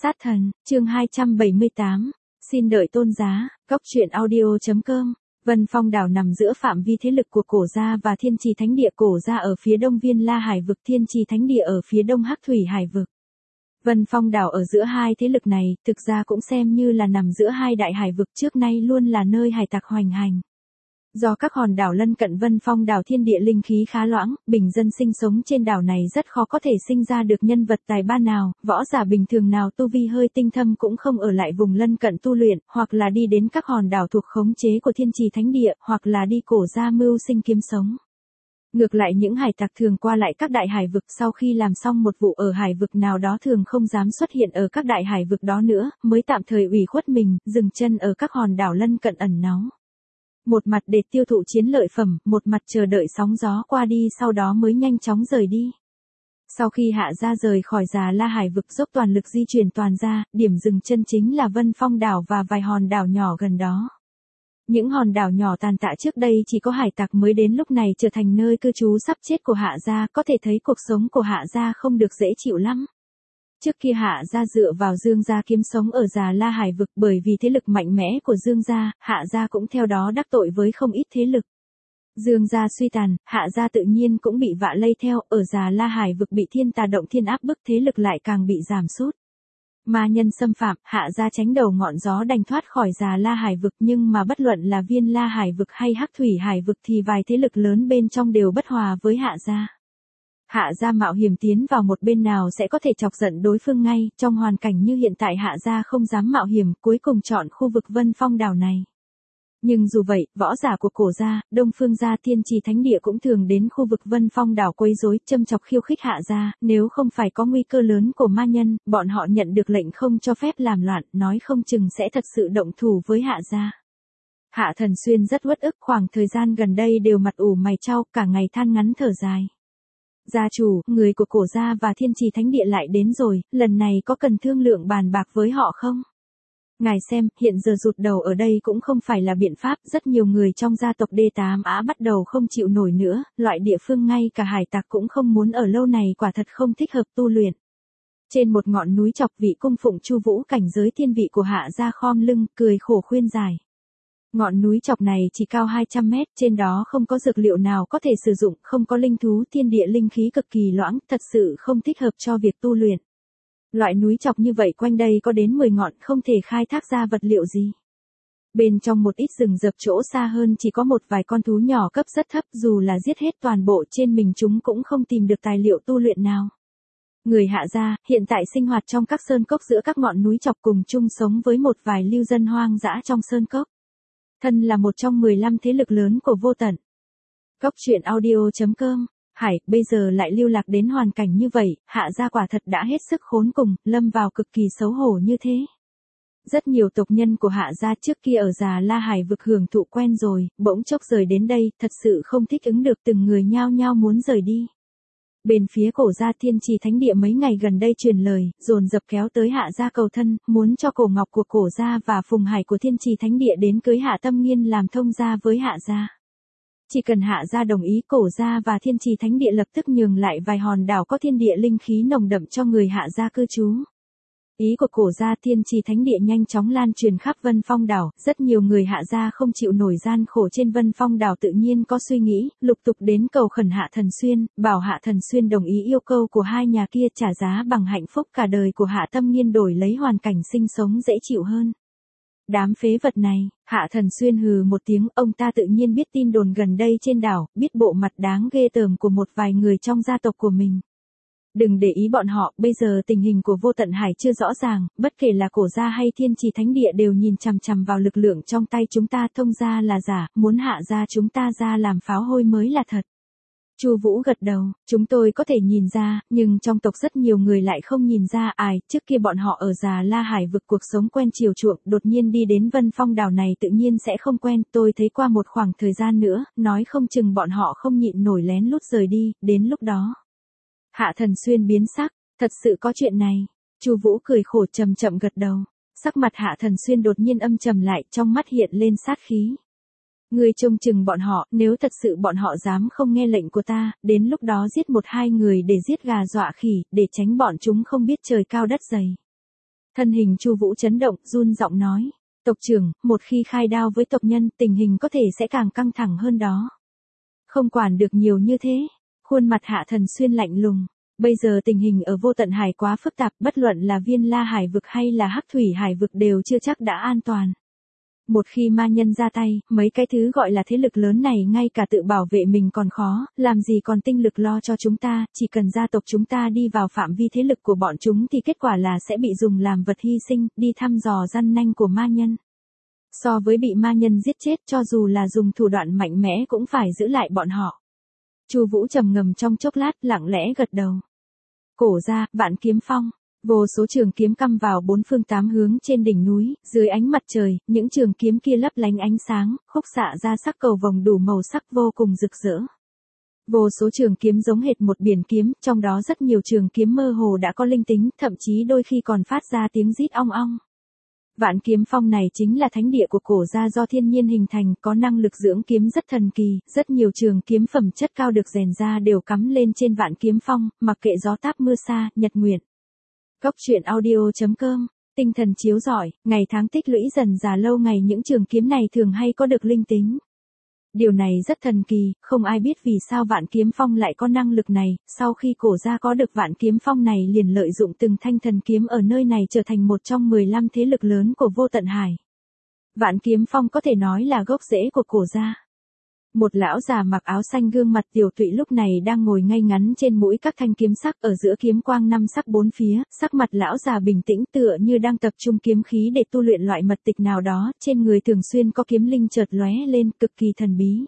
Sát thần, chương 278, xin đợi tôn giá, góc truyện audio.com. Vân Phong đảo nằm giữa phạm vi thế lực của Cổ Gia và Thiên Trì Thánh Địa. Cổ Gia ở phía đông Viên La Hải vực, Thiên Trì Thánh Địa ở phía đông Hắc Thủy Hải vực. Vân Phong đảo ở giữa hai thế lực này, thực ra cũng xem như là nằm giữa hai đại hải vực, trước nay luôn là nơi hải tặc hoành hành. Do các hòn đảo lân cận Vân Phong đảo thiên địa linh khí khá loãng, bình dân sinh sống trên đảo này rất khó có thể sinh ra được nhân vật tài ba nào, võ giả bình thường nào tu vi hơi tinh thâm cũng không ở lại vùng lân cận tu luyện, hoặc là đi đến các hòn đảo thuộc khống chế của Thiên Trì Thánh Địa, hoặc là đi Cổ Gia mưu sinh kiếm sống. Ngược lại những hải tặc thường qua lại các đại hải vực sau khi làm xong một vụ ở hải vực nào đó thường không dám xuất hiện ở các đại hải vực đó nữa, mới tạm thời ủy khuất mình, dừng chân ở các hòn đảo lân cận ẩn náu. Một mặt để tiêu thụ chiến lợi phẩm, một mặt chờ đợi sóng gió qua đi, sau đó mới nhanh chóng rời đi. Sau khi Hạ Gia rời khỏi Già La Hải vực, dốc toàn lực di chuyển toàn ra, điểm dừng chân chính là Vân Phong đảo và vài hòn đảo nhỏ gần đó. Những hòn đảo nhỏ tàn tạ trước đây chỉ có hải tặc mới đến, lúc này trở thành nơi cư trú sắp chết của Hạ Gia, có thể thấy cuộc sống của Hạ Gia không được dễ chịu lắm. Trước kia Hạ Gia dựa vào Dương Gia kiếm sống ở Già La Hải vực, bởi vì thế lực mạnh mẽ của Dương Gia, Hạ Gia cũng theo đó đắc tội với không ít thế lực. Dương Gia suy tàn, Hạ Gia tự nhiên cũng bị vạ lây theo, ở Già La Hải vực bị thiên tà động thiên áp bức, thế lực lại càng bị giảm sút. Ma nhân xâm phạm, Hạ Gia tránh đầu ngọn gió đành thoát khỏi Già La Hải vực, nhưng mà bất luận là Viên La Hải vực hay Hắc Thủy Hải vực thì vài thế lực lớn bên trong đều bất hòa với Hạ Gia. Hạ Gia mạo hiểm tiến vào một bên nào sẽ có thể chọc giận đối phương ngay, trong hoàn cảnh như hiện tại Hạ Gia không dám mạo hiểm, cuối cùng chọn khu vực Vân Phong đảo này. Nhưng dù vậy, võ giả của Cổ Gia, Đông Phương Gia, Thiên Trì Thánh Địa cũng thường đến khu vực Vân Phong đảo quấy rối, châm chọc khiêu khích Hạ Gia, nếu không phải có nguy cơ lớn của ma nhân, bọn họ nhận được lệnh không cho phép làm loạn, nói không chừng sẽ thật sự động thủ với Hạ Gia. Hạ Thần Xuyên rất uất ức, khoảng thời gian gần đây đều mặt ủ mày chau, cả ngày than ngắn thở dài. Gia chủ, người của Cổ Gia và Thiên Trì Thánh Địa lại đến rồi, lần này có cần thương lượng bàn bạc với họ không? Ngài xem, hiện giờ rụt đầu ở đây cũng không phải là biện pháp, rất nhiều người trong gia tộc D8A bắt đầu không chịu nổi nữa, loại địa phương ngay cả hải tặc cũng không muốn ở lâu này, quả thật không thích hợp tu luyện. Trên một ngọn núi chọc, vị cung phụng Chu Vũ cảnh giới thiên vị của Hạ Gia khom lưng, cười khổ khuyên giải. Ngọn núi chọc này chỉ cao 200 mét, trên đó không có dược liệu nào có thể sử dụng, không có linh thú, thiên địa linh khí cực kỳ loãng, thật sự không thích hợp cho việc tu luyện. Loại núi chọc như vậy quanh đây có đến 10 ngọn, không thể khai thác ra vật liệu gì. Bên trong một ít rừng rậm chỗ xa hơn chỉ có một vài con thú nhỏ cấp rất thấp, dù là giết hết toàn bộ trên mình chúng cũng không tìm được tài liệu tu luyện nào. Người Hạ Gia, hiện tại sinh hoạt trong các sơn cốc giữa các ngọn núi chọc, cùng chung sống với một vài lưu dân hoang dã trong sơn cốc. Thân là một trong 15 thế lực lớn của Vô Tận. Góc truyện audio.com. Hải, bây giờ lại lưu lạc đến hoàn cảnh như vậy, Hạ Gia quả thật đã hết sức khốn cùng, lâm vào cực kỳ xấu hổ như thế. Rất nhiều tộc nhân của Hạ Gia trước kia ở Già La Hải vực hưởng thụ quen rồi, bỗng chốc rời đến đây, thật sự không thích ứng được, từng người nhao nhao muốn rời đi. Bên phía Cổ Gia, Thiên Trì Thánh Địa mấy ngày gần đây truyền lời, dồn dập kéo tới Hạ Gia cầu thân, muốn cho Cổ Ngọc của Cổ Gia và Phùng Hải của Thiên Trì Thánh Địa đến cưới Hạ Tâm Nghiên làm thông gia với Hạ Gia. Chỉ cần Hạ Gia đồng ý, Cổ Gia và Thiên Trì Thánh Địa lập tức nhường lại vài hòn đảo có thiên địa linh khí nồng đậm cho người Hạ Gia cư trú. Ý của Cổ Gia, Thiên Trì Thánh Địa nhanh chóng lan truyền khắp Vân Phong đảo, rất nhiều người Hạ Gia không chịu nổi gian khổ trên Vân Phong đảo tự nhiên có suy nghĩ, lục tục đến cầu khẩn Hạ Thần Xuyên, bảo Hạ Thần Xuyên đồng ý yêu cầu của hai nhà kia, trả giá bằng hạnh phúc cả đời của Hạ Tâm Nghiên đổi lấy hoàn cảnh sinh sống dễ chịu hơn. Đám phế vật này, Hạ Thần Xuyên hừ một tiếng, ông ta tự nhiên biết tin đồn gần đây trên đảo, biết bộ mặt đáng ghê tởm của một vài người trong gia tộc của mình. Đừng để ý bọn họ, bây giờ tình hình của Vô Tận Hải chưa rõ ràng, bất kể là Cổ Gia hay Thiên Trì Thánh Địa đều nhìn chằm chằm vào lực lượng trong tay chúng ta, thông gia là giả, muốn Hạ Gia chúng ta ra làm pháo hôi mới là thật. Chu Vũ gật đầu, chúng tôi có thể nhìn ra, nhưng trong tộc rất nhiều người lại không nhìn ra. Ai, trước kia bọn họ ở Già La Hải vực cuộc sống quen chiều chuộng, đột nhiên đi đến Vân Phong đảo này tự nhiên sẽ không quen, tôi thấy qua một khoảng thời gian nữa, nói không chừng bọn họ không nhịn nổi lén lút rời đi, đến lúc đó. Hạ Thần Xuyên biến sắc, thật sự có chuyện này. Chu Vũ cười khổ chậm chậm gật đầu. Sắc mặt Hạ Thần Xuyên đột nhiên âm trầm lại, trong mắt hiện lên sát khí. Ngươi trông chừng bọn họ, nếu thật sự bọn họ dám không nghe lệnh của ta, đến lúc đó giết một hai người để giết gà dọa khỉ, để tránh bọn chúng không biết trời cao đất dày. Thân hình Chu Vũ chấn động, run giọng nói. Tộc trưởng, một khi khai đao với tộc nhân, tình hình có thể sẽ càng căng thẳng hơn đó. Không quản được nhiều như thế. Khuôn mặt Hạ Thần Xuyên lạnh lùng. Bây giờ tình hình ở Vô Tận Hải quá phức tạp, bất luận là Viên La Hải vực hay là Hắc Thủy Hải vực đều chưa chắc đã an toàn. Một khi ma nhân ra tay, mấy cái thứ gọi là thế lực lớn này ngay cả tự bảo vệ mình còn khó, làm gì còn tinh lực lo cho chúng ta, chỉ cần gia tộc chúng ta đi vào phạm vi thế lực của bọn chúng thì kết quả là sẽ bị dùng làm vật hy sinh, đi thăm dò răn nanh của ma nhân. So với bị ma nhân giết chết, cho dù là dùng thủ đoạn mạnh mẽ cũng phải giữ lại bọn họ. Chu Vũ trầm ngâm trong chốc lát, lặng lẽ gật đầu. Cổ gia, Vạn Kiếm Phong. Vô số trường kiếm cắm vào bốn phương tám hướng trên đỉnh núi, dưới ánh mặt trời, những trường kiếm kia lấp lánh ánh sáng, khúc xạ ra sắc cầu vồng đủ màu sắc vô cùng rực rỡ. Vô số trường kiếm giống hệt một biển kiếm, trong đó rất nhiều trường kiếm mơ hồ đã có linh tính, thậm chí đôi khi còn phát ra tiếng rít ong ong. Vạn Kiếm Phong này chính là thánh địa của cổ gia do thiên nhiên hình thành, có năng lực dưỡng kiếm rất thần kỳ, rất nhiều trường kiếm phẩm chất cao được rèn ra đều cắm lên trên Vạn Kiếm Phong, mặc kệ gió táp mưa xa, nhật nguyệt. Góc truyện audio.com, tinh thần chiếu rọi, ngày tháng tích lũy dần già lâu ngày những trường kiếm này thường hay có được linh tính. Điều này rất thần kỳ, không ai biết vì sao Vạn Kiếm Phong lại có năng lực này, sau khi cổ gia có được Vạn Kiếm Phong này liền lợi dụng từng thanh thần kiếm ở nơi này trở thành một trong 15 thế lực lớn của Vô Tận Hải. Vạn Kiếm Phong có thể nói là gốc rễ của cổ gia. Một lão già mặc áo xanh gương mặt tiểu tụy lúc này đang ngồi ngay ngắn trên mũi các thanh kiếm sắc ở giữa kiếm quang năm sắc bốn phía, sắc mặt lão già bình tĩnh tựa như đang tập trung kiếm khí để tu luyện loại mật tịch nào đó, trên người thường xuyên có kiếm linh chợt lóe lên, cực kỳ thần bí.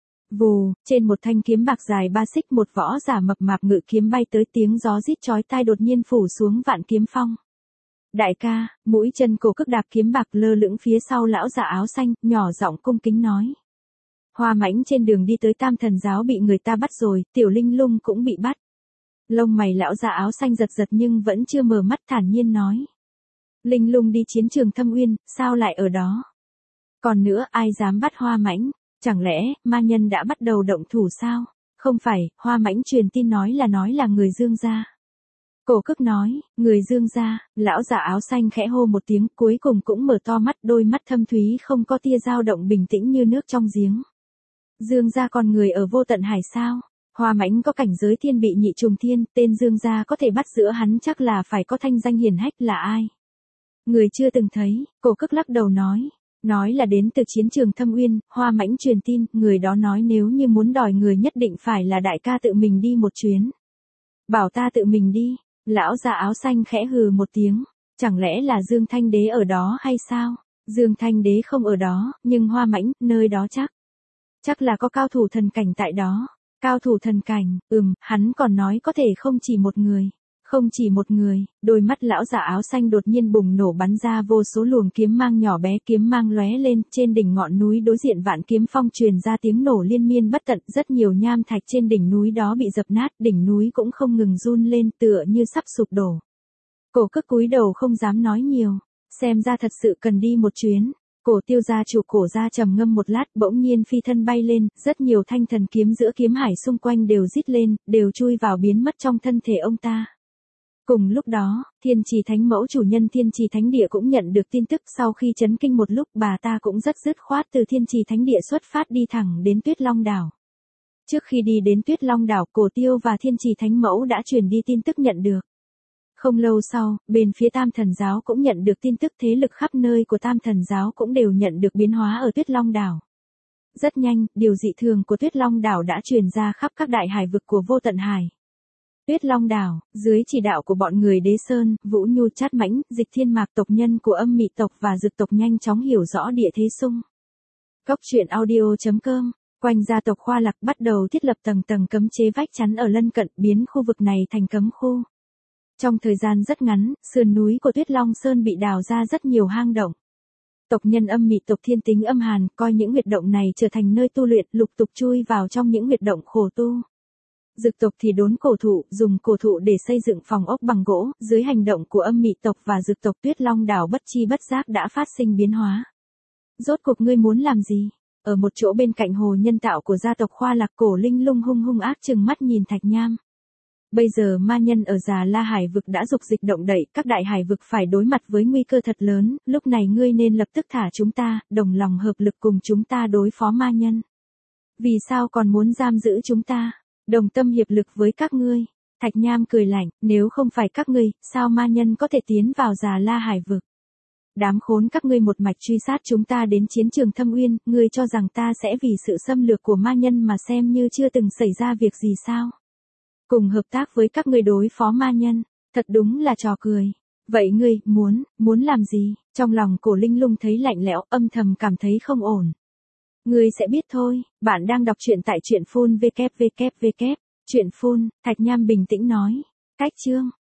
Vù, trên một thanh kiếm bạc dài 3 xích một võ giả mập mạp ngự kiếm bay tới, tiếng gió rít chói tai đột nhiên phủ xuống Vạn Kiếm Phong. Đại ca, mũi chân cổ cước đạp kiếm bạc lơ lửng phía sau lão già áo xanh, nhỏ giọng cung kính nói. Hoa Mãnh trên đường đi tới Tam Thần Giáo bị người ta bắt rồi, Tiểu Linh Lung cũng bị bắt. Lông mày lão già áo xanh giật giật nhưng vẫn chưa mở mắt, thản nhiên nói. Linh Lung đi chiến trường Thâm Uyên, sao lại ở đó? Còn nữa, ai dám bắt Hoa Mãnh? Chẳng lẽ, ma nhân đã bắt đầu động thủ sao? Không phải, Hoa Mãnh truyền tin nói là người Dương gia. Cổ Cức nói, người Dương gia, lão già áo xanh khẽ hô một tiếng, cuối cùng cũng mở to mắt, đôi mắt thâm thúy không có tia dao động, bình tĩnh như nước trong giếng. Dương gia còn người ở Vô Tận Hải sao? Hoa Mãnh có cảnh giới thiên bị nhị trùng thiên, tên Dương gia có thể bắt giữa hắn chắc là phải có thanh danh hiển hách, là ai? Người chưa từng thấy, Cổ Cức lắc đầu nói là đến từ chiến trường Thâm Uyên. Hoa Mãnh truyền tin, người đó nói nếu như muốn đòi người nhất định phải là đại ca tự mình đi một chuyến. Bảo ta tự mình đi. Lão già áo xanh khẽ hừ một tiếng, chẳng lẽ là Dương Thanh Đế ở đó hay sao? Dương Thanh Đế không ở đó, nhưng Hoa Mãnh, nơi đó chắc là có cao thủ thần cảnh tại đó. Cao thủ thần cảnh, hắn còn nói có thể không chỉ một người. Đôi mắt lão già áo xanh đột nhiên bùng nổ, bắn ra vô số luồng kiếm mang nhỏ bé, kiếm mang lóe lên, trên đỉnh ngọn núi đối diện Vạn Kiếm Phong truyền ra tiếng nổ liên miên bất tận, rất nhiều nham thạch trên đỉnh núi đó bị dập nát, đỉnh núi cũng không ngừng run lên tựa như sắp sụp đổ. Cổ Cức cúi đầu không dám nói nhiều, xem ra thật sự cần đi một chuyến. Cổ Tiêu gia chủ Cổ gia trầm ngâm một lát, bỗng nhiên phi thân bay lên, rất nhiều thanh thần kiếm giữa kiếm hải xung quanh đều rít lên, đều chui vào biến mất trong thân thể ông ta. Cùng lúc đó, Thiên Trì Thánh Mẫu chủ nhân Thiên Trì Thánh Địa cũng nhận được tin tức, sau khi chấn kinh một lúc, bà ta cũng rất dứt khoát từ Thiên Trì Thánh Địa xuất phát đi thẳng đến Tuyết Long Đảo. Trước khi đi đến Tuyết Long Đảo, Cổ Tiêu và Thiên Trì Thánh Mẫu đã truyền đi tin tức nhận được. Không lâu sau, bên phía Tam Thần Giáo cũng nhận được tin tức, thế lực khắp nơi của Tam Thần Giáo cũng đều nhận được biến hóa ở Tuyết Long Đảo. Rất nhanh, điều dị thường của Tuyết Long Đảo đã truyền ra khắp các đại hải vực của Vô Tận Hải. Tuyết Long Đảo, dưới chỉ đạo của bọn người Đế Sơn, Vũ Nhu, Trát Mãnh, Dịch Thiên Mạc, tộc nhân của Âm Mị tộc và Dực tộc nhanh chóng hiểu rõ địa thế xung. Góc truyện audio.com, quanh gia tộc Khoa Lạc bắt đầu thiết lập tầng tầng cấm chế vách chắn ở lân cận, biến khu vực này thành cấm khu. Trong thời gian rất ngắn, sườn núi của Tuyết Long Sơn bị đào ra rất nhiều hang động. Tộc nhân Âm Mị tộc thiên tính âm hàn, coi những huyệt động này trở thành nơi tu luyện, lục tục chui vào trong những huyệt động khổ tu. Dực tộc thì đốn cổ thụ, dùng cổ thụ để xây dựng phòng ốc bằng gỗ, dưới hành động của Âm Mị tộc và Dực tộc, Tuyết Long Đảo bất chi bất giác đã phát sinh biến hóa. Rốt cuộc ngươi muốn làm gì? Ở một chỗ bên cạnh hồ nhân tạo của gia tộc Khoa Lạc, Cổ Linh Lung hung ác trừng mắt nhìn Thạch Nham. Bây giờ ma nhân ở Già La Hải vực đã dục dịch động đậy, các đại hải vực phải đối mặt với nguy cơ thật lớn, lúc này ngươi nên lập tức thả chúng ta, đồng lòng hợp lực cùng chúng ta đối phó ma nhân. Vì sao còn muốn giam giữ chúng ta? Đồng tâm hiệp lực với các ngươi. Thạch Nham cười lạnh, nếu không phải các ngươi, sao ma nhân có thể tiến vào Già La Hải vực? Đám khốn các ngươi một mạch truy sát chúng ta đến chiến trường Thâm Uyên, ngươi cho rằng ta sẽ vì sự xâm lược của ma nhân mà xem như chưa từng xảy ra việc gì sao? Cùng hợp tác với các ngươi đối phó ma nhân, thật đúng là trò cười. Vậy ngươi, muốn làm gì? Trong lòng Cổ Linh Lung thấy lạnh lẽo, âm thầm cảm thấy không ổn. Ngươi sẽ biết thôi, bạn đang đọc truyện tại truyện phun www. Truyện phun, Thạch Nham bình tĩnh nói. Cách chương.